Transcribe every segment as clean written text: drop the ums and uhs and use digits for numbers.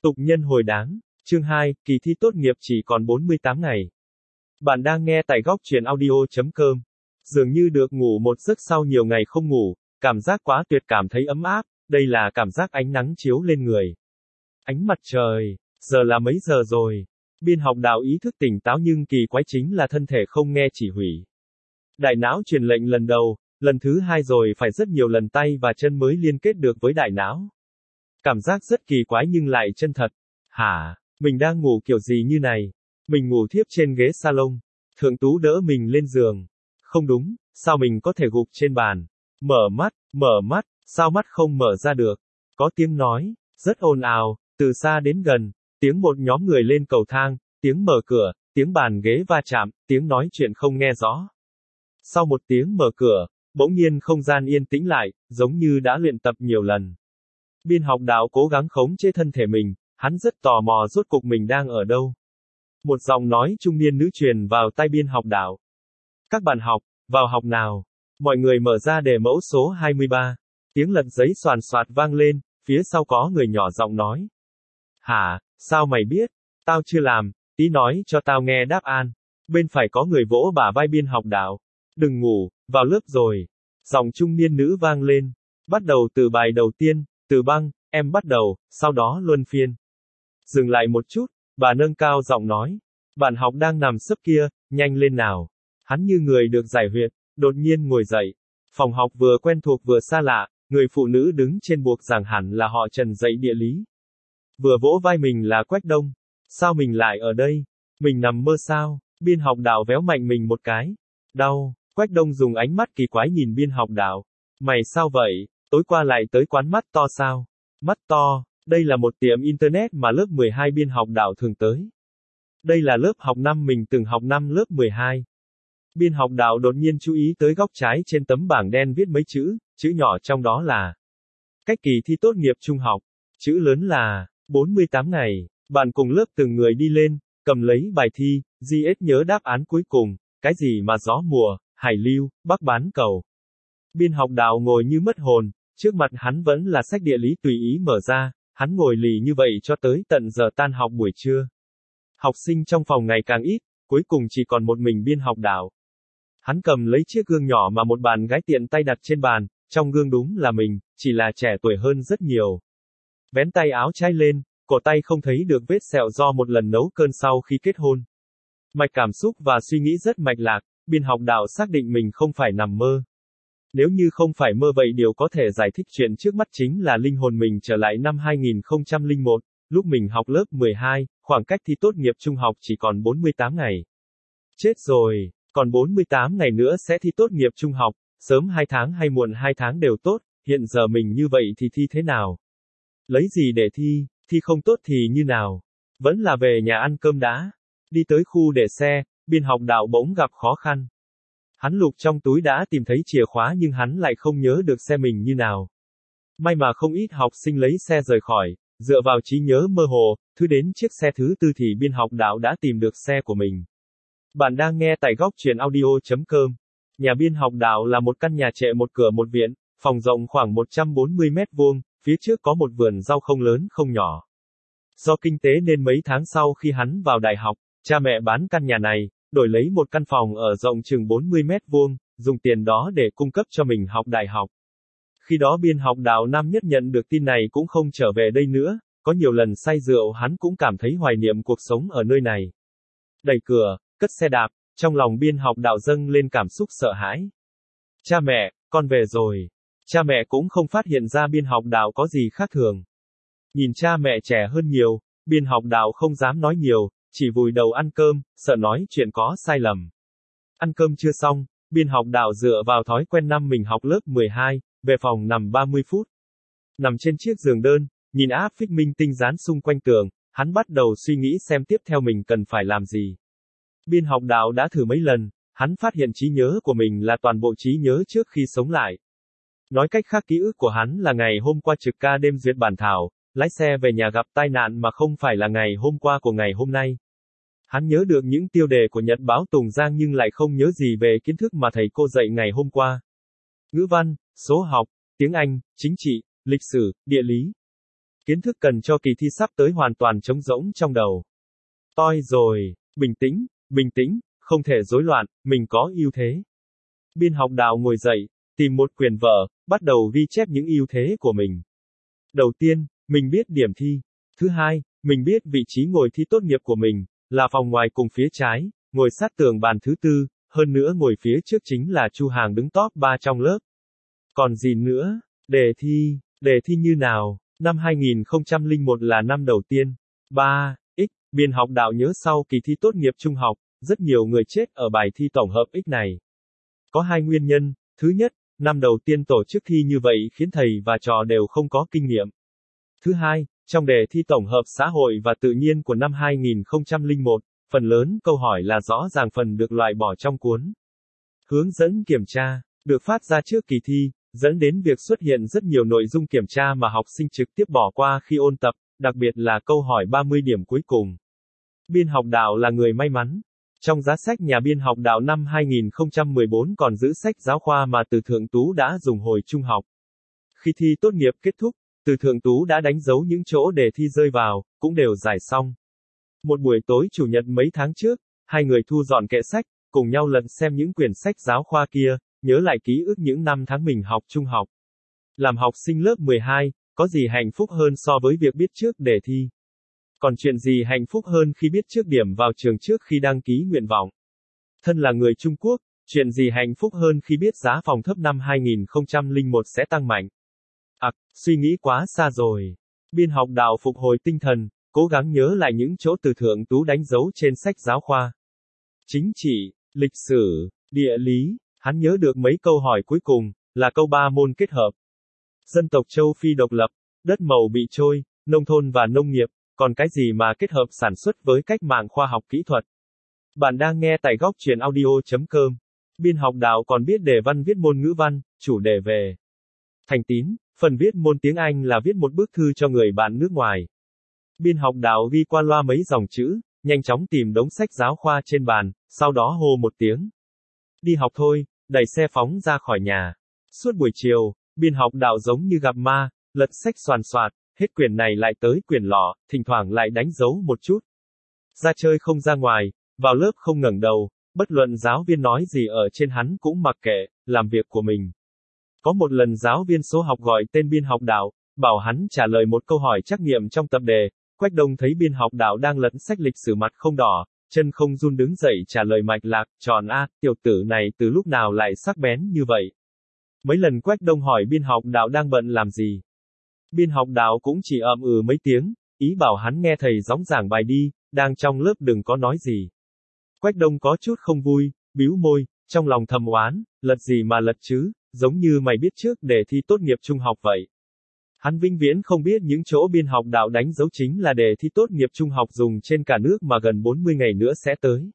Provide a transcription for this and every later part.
Tục nhân hồi đáng. Chương 2, kỳ thi tốt nghiệp chỉ còn 48 ngày. Bạn đang nghe tại góc truyện audio.com. Dường như được ngủ một giấc sau nhiều ngày không ngủ, cảm giác quá tuyệt, cảm thấy ấm áp, đây là cảm giác ánh nắng chiếu lên người. Ánh mặt trời, giờ là mấy giờ rồi? Biên học đạo ý thức tỉnh táo nhưng kỳ quái chính là thân thể không nghe chỉ huy. Đại não truyền lệnh lần đầu, lần thứ hai rồi phải rất nhiều lần tay và chân mới liên kết được với đại não. Cảm giác rất kỳ quái nhưng lại chân thật. Hả? Mình đang ngủ kiểu gì như này? Mình ngủ thiếp trên ghế salon. Thượng tú đỡ mình lên giường. Không đúng, sao mình có thể gục trên bàn? Mở mắt, sao mắt không mở ra được? Có tiếng nói, rất ồn ào, từ xa đến gần, tiếng một nhóm người lên cầu thang, tiếng mở cửa, tiếng bàn ghế va chạm, tiếng nói chuyện không nghe rõ. Sau một tiếng mở cửa, bỗng nhiên không gian yên tĩnh lại, giống như đã luyện tập nhiều lần. Biên học đạo cố gắng khống chế thân thể mình, hắn rất tò mò rốt cục mình đang ở đâu. Một giọng nói trung niên nữ truyền vào tai biên học đạo. Các bạn học, vào học nào. Mọi người mở ra đề mẫu số 23. Tiếng lật giấy xoàn xoạt vang lên, phía sau có người nhỏ giọng nói. Hả, sao mày biết? Tao chưa làm, tí nói cho tao nghe đáp án. Bên phải có người vỗ bả vai biên học đạo. Đừng ngủ, vào lớp rồi. Giọng trung niên nữ vang lên. Bắt đầu từ bài đầu tiên, từ băng, em bắt đầu, sau đó luân phiên. Dừng lại một chút, bà nâng cao giọng nói. Bạn học đang nằm sấp kia, nhanh lên nào. Hắn như người được giải huyệt, đột nhiên ngồi dậy. Phòng học vừa quen thuộc vừa xa lạ, người phụ nữ đứng trên buộc giảng hẳn là họ Trần dạy địa lý. Vừa vỗ vai mình là Quách Đông. Sao mình lại ở đây? Mình nằm mơ sao? Biên học đạo véo mạnh mình một cái. Đau. Quách Đông dùng ánh mắt kỳ quái nhìn biên học đạo. Mày sao vậy? Tối qua lại tới quán mắt to sao? Mắt to, đây là một tiệm internet mà lớp 12 biên học đạo thường tới. Đây là lớp học năm mình từng học năm lớp 12. Biên học đạo đột nhiên chú ý tới góc trái trên tấm bảng đen viết mấy chữ nhỏ trong đó là cách kỳ thi tốt nghiệp trung học. Chữ lớn là 48 ngày. Bạn cùng lớp từng người đi lên, cầm lấy bài thi, GS nhớ đáp án cuối cùng, cái gì mà gió mùa, hải lưu, bắc bán cầu. Biên học đạo ngồi như mất hồn, trước mặt hắn vẫn là sách địa lý tùy ý mở ra, hắn ngồi lì như vậy cho tới tận giờ tan học buổi trưa. Học sinh trong phòng ngày càng ít, cuối cùng chỉ còn một mình biên học đạo. Hắn cầm lấy chiếc gương nhỏ mà một bạn gái tiện tay đặt trên bàn, trong gương đúng là mình, chỉ là trẻ tuổi hơn rất nhiều. Vén tay áo trái lên, cổ tay không thấy được vết sẹo do một lần nấu cơn sau khi kết hôn. Mạch cảm xúc và suy nghĩ rất mạch lạc, biên học đạo xác định mình không phải nằm mơ. Nếu như không phải mơ vậy điều có thể giải thích chuyện trước mắt chính là linh hồn mình trở lại năm 2001, lúc mình học lớp 12, khoảng cách thi tốt nghiệp trung học chỉ còn 48 ngày. Chết rồi, còn 48 ngày nữa sẽ thi tốt nghiệp trung học, sớm 2 tháng hay muộn 2 tháng đều tốt, hiện giờ mình như vậy thì thi thế nào? Lấy gì để thi không tốt thì như nào? Vẫn là về nhà ăn cơm đã. Đi tới khu để xe, biên học đạo bỗng gặp khó khăn. Hắn lục trong túi đã tìm thấy chìa khóa nhưng hắn lại không nhớ được xe mình như nào. May mà không ít học sinh lấy xe rời khỏi, dựa vào trí nhớ mơ hồ, thứ đến chiếc xe thứ tư thì biên học đạo đã tìm được xe của mình. Bạn đang nghe tại góc truyện audio.com. Nhà biên học đạo là một căn nhà trệ một cửa một viện, phòng rộng khoảng 140 mét vuông, phía trước có một vườn rau không lớn không nhỏ. Do kinh tế nên mấy tháng sau khi hắn vào đại học, cha mẹ bán căn nhà này, đổi lấy một căn phòng ở rộng chừng 40 mét vuông, dùng tiền đó để cung cấp cho mình học đại học. Khi đó biên học đạo năm nhất nhận được tin này cũng không trở về đây nữa, có nhiều lần say rượu hắn cũng cảm thấy hoài niệm cuộc sống ở nơi này. Đẩy cửa, cất xe đạp, trong lòng biên học đạo dâng lên cảm xúc sợ hãi. Cha mẹ, con về rồi. Cha mẹ cũng không phát hiện ra biên học đạo có gì khác thường. Nhìn cha mẹ trẻ hơn nhiều, biên học đạo không dám nói nhiều, chỉ vùi đầu ăn cơm, sợ nói chuyện có sai lầm. Ăn cơm chưa xong, biên học đạo dựa vào thói quen năm mình học lớp 12, về phòng nằm 30 phút. Nằm trên chiếc giường đơn, nhìn áp phích minh tinh dán xung quanh tường, hắn bắt đầu suy nghĩ xem tiếp theo mình cần phải làm gì. Biên học đạo đã thử mấy lần, hắn phát hiện trí nhớ của mình là toàn bộ trí nhớ trước khi sống lại. Nói cách khác ký ức của hắn là ngày hôm qua trực ca đêm duyệt bản thảo, lái xe về nhà gặp tai nạn mà không phải là ngày hôm qua của ngày hôm nay. Hắn nhớ được những tiêu đề của nhật báo Tùng Giang nhưng lại không nhớ gì về kiến thức mà thầy cô dạy ngày hôm qua. Ngữ văn, số học, tiếng Anh, chính trị, lịch sử, địa lý. Kiến thức cần cho kỳ thi sắp tới hoàn toàn trống rỗng trong đầu. Toi rồi, bình tĩnh, không thể rối loạn, mình có ưu thế. Biên học đạo ngồi dậy, tìm một quyển vở, bắt đầu ghi chép những ưu thế của mình. Đầu tiên, mình biết điểm thi. Thứ hai, mình biết vị trí ngồi thi tốt nghiệp của mình, là phòng ngoài cùng phía trái, ngồi sát tường bàn thứ tư, hơn nữa ngồi phía trước chính là Chu Hàng đứng top 3 trong lớp. Còn gì nữa? Đề thi như nào? Năm 2001 là năm đầu tiên. 3. Biên học đạo nhớ sau kỳ thi tốt nghiệp trung học, rất nhiều người chết ở bài thi tổng hợp X này. Có hai nguyên nhân. Thứ nhất, năm đầu tiên tổ chức thi như vậy khiến thầy và trò đều không có kinh nghiệm. Thứ hai, trong đề thi tổng hợp xã hội và tự nhiên của năm 2001, phần lớn câu hỏi là rõ ràng phần được loại bỏ trong cuốn hướng dẫn kiểm tra, được phát ra trước kỳ thi, dẫn đến việc xuất hiện rất nhiều nội dung kiểm tra mà học sinh trực tiếp bỏ qua khi ôn tập, đặc biệt là câu hỏi 30 điểm cuối cùng. Biên học đạo là người may mắn. Trong giá sách nhà biên học đạo năm 2014 còn giữ sách giáo khoa mà Từ Thượng Tú đã dùng hồi trung học. Khi thi tốt nghiệp kết thúc, Từ Thượng Tú đã đánh dấu những chỗ đề thi rơi vào, cũng đều giải xong. Một buổi tối chủ nhật mấy tháng trước, hai người thu dọn kệ sách, cùng nhau lật xem những quyển sách giáo khoa kia, nhớ lại ký ức những năm tháng mình học trung học. Làm học sinh lớp 12, có gì hạnh phúc hơn so với việc biết trước đề thi? Còn chuyện gì hạnh phúc hơn khi biết trước điểm vào trường trước khi đăng ký nguyện vọng? Thân là người Trung Quốc, chuyện gì hạnh phúc hơn khi biết giá phòng thấp năm 2001 sẽ tăng mạnh? Suy nghĩ quá xa rồi. Biên học đạo phục hồi tinh thần, cố gắng nhớ lại những chỗ Từ Thượng Tú đánh dấu trên sách giáo khoa. Chính trị, lịch sử, địa lý, hắn nhớ được mấy câu hỏi cuối cùng, là câu 3 môn kết hợp. Dân tộc châu Phi độc lập, đất màu bị trôi, nông thôn và nông nghiệp, còn cái gì mà kết hợp sản xuất với cách mạng khoa học kỹ thuật. Bạn đang nghe tại góc truyện audio.com. Biên học đạo còn biết đề văn viết môn ngữ văn, chủ đề về thành tín, phần viết môn tiếng Anh là viết một bức thư cho người bạn nước ngoài. Biên học đạo ghi qua loa mấy dòng chữ, nhanh chóng tìm đống sách giáo khoa trên bàn, sau đó hô một tiếng. Đi học thôi, đẩy xe phóng ra khỏi nhà. Suốt buổi chiều, biên học đạo giống như gặp ma, lật sách xoàn xoạt, hết quyển này lại tới quyển lọ, thỉnh thoảng lại đánh dấu một chút. Ra chơi không ra ngoài, vào lớp không ngẩng đầu, bất luận giáo viên nói gì ở trên hắn cũng mặc kệ, làm việc của mình. Có một lần giáo viên số học gọi tên biên học đạo, bảo hắn trả lời một câu hỏi trắc nghiệm trong tập đề. Quách Đông thấy biên học đạo đang lật sách lịch sử mặt không đỏ, chân không run đứng dậy trả lời mạch lạc, tròn A, tiểu tử này từ lúc nào lại sắc bén như vậy. Mấy lần Quách Đông hỏi biên học đạo đang bận làm gì. Biên học đạo cũng chỉ mấy tiếng, ý bảo hắn nghe thầy gióng giảng bài đi, đang trong lớp đừng có nói gì. Quách Đông có chút không vui, bĩu môi, trong lòng thầm oán, lật gì mà lật chứ, giống như mày biết trước đề thi tốt nghiệp trung học vậy. Hắn vĩnh viễn không biết những chỗ biên học đạo đánh dấu chính là đề thi tốt nghiệp trung học dùng trên cả nước mà gần 40 ngày nữa sẽ tới.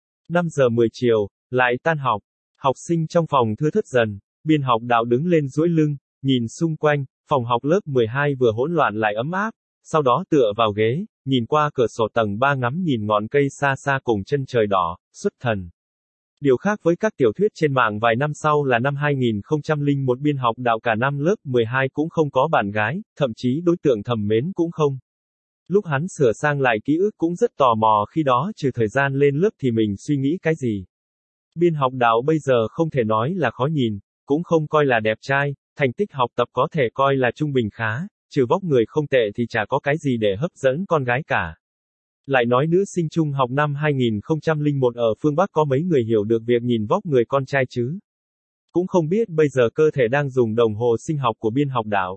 5 giờ 10 chiều, lại tan học. Học sinh trong phòng thưa thớt dần, biên học đạo đứng lên duỗi lưng, nhìn xung quanh, phòng học lớp 12 vừa hỗn loạn lại ấm áp, sau đó tựa vào ghế, nhìn qua cửa sổ tầng 3 ngắm nhìn ngọn cây xa xa cùng chân trời đỏ, xuất thần. Điều khác với các tiểu thuyết trên mạng vài năm sau là năm 2001 biên học đạo cả năm lớp 12 cũng không có bạn gái, thậm chí đối tượng thầm mến cũng không. Lúc hắn sửa sang lại ký ức cũng rất tò mò khi đó trừ thời gian lên lớp thì mình suy nghĩ cái gì. Biên học đạo bây giờ không thể nói là khó nhìn, cũng không coi là đẹp trai, thành tích học tập có thể coi là trung bình khá, trừ vóc người không tệ thì chả có cái gì để hấp dẫn con gái cả. Lại nói nữ sinh trung học năm 2001 ở phương Bắc có mấy người hiểu được việc nhìn vóc người con trai chứ. Cũng không biết bây giờ cơ thể đang dùng đồng hồ sinh học của biên học đạo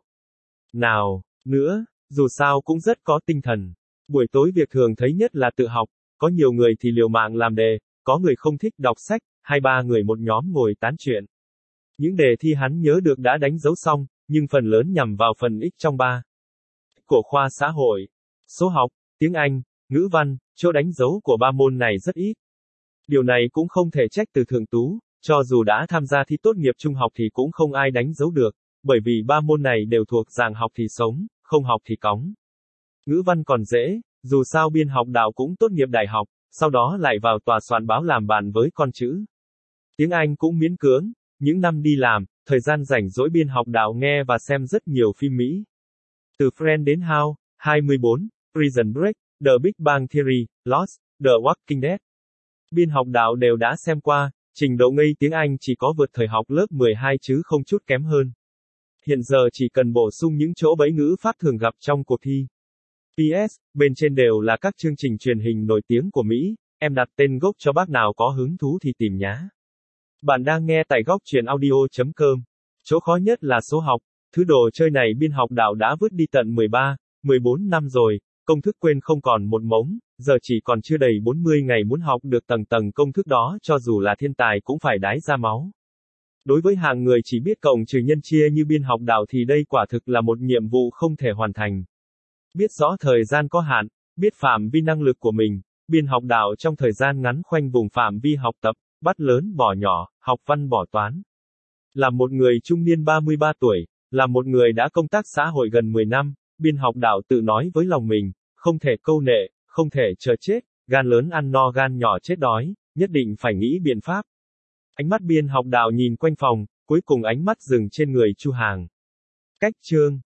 nào nữa, dù sao cũng rất có tinh thần. Buổi tối việc thường thấy nhất là tự học, có nhiều người thì liều mạng làm đề, có người không thích đọc sách, 2-3 người một nhóm ngồi tán chuyện. Những đề thi hắn nhớ được đã đánh dấu xong, nhưng phần lớn nhằm vào phần X trong 3 của khoa xã hội, số học, tiếng Anh, ngữ văn, chỗ đánh dấu của 3 môn này rất ít. Điều này cũng không thể trách Từ Thượng Tú, cho dù đã tham gia thi tốt nghiệp trung học thì cũng không ai đánh dấu được, bởi vì 3 môn này đều thuộc dạng học thì sống, không học thì cóng. Ngữ văn còn dễ, dù sao biên học đạo cũng tốt nghiệp đại học, sau đó lại vào tòa soạn báo làm bạn với con chữ. Tiếng Anh cũng miễn cưỡng, những năm đi làm, thời gian rảnh rỗi biên học đạo nghe và xem rất nhiều phim Mỹ. Từ Friends đến How, 24, Prison Break, The Big Bang Theory, Lost, The Walking Dead. Biên học đạo đều đã xem qua, trình độ ngây tiếng Anh chỉ có vượt thời học lớp 12 chứ không chút kém hơn. Hiện giờ chỉ cần bổ sung những chỗ bẫy ngữ pháp thường gặp trong cuộc thi. PS, bên trên đều là các chương trình truyền hình nổi tiếng của Mỹ, em đặt tên gốc cho bác nào có hứng thú thì tìm nhá. Bạn đang nghe tại góc truyện audio.com. Chỗ khó nhất là số học, thứ đồ chơi này biên học đạo đã vứt đi tận 13, 14 năm rồi, công thức quên không còn một mống, giờ chỉ còn chưa đầy 40 ngày muốn học được tầng công thức đó cho dù là thiên tài cũng phải đái ra máu. Đối với hàng người chỉ biết cộng trừ nhân chia như biên học đạo thì đây quả thực là một nhiệm vụ không thể hoàn thành. Biết rõ thời gian có hạn, biết phạm vi năng lực của mình, biên học đạo trong thời gian ngắn khoanh vùng phạm vi học tập, bắt lớn bỏ nhỏ, học văn bỏ toán. Là một người trung niên 33 tuổi, là một người đã công tác xã hội gần 10 năm, biên học đạo tự nói với lòng mình, không thể câu nệ, không thể chờ chết, gan lớn ăn no gan nhỏ chết đói, nhất định phải nghĩ biện pháp. Ánh mắt biên học đạo nhìn quanh phòng, cuối cùng ánh mắt dừng trên người Chu Hàng. Cách chương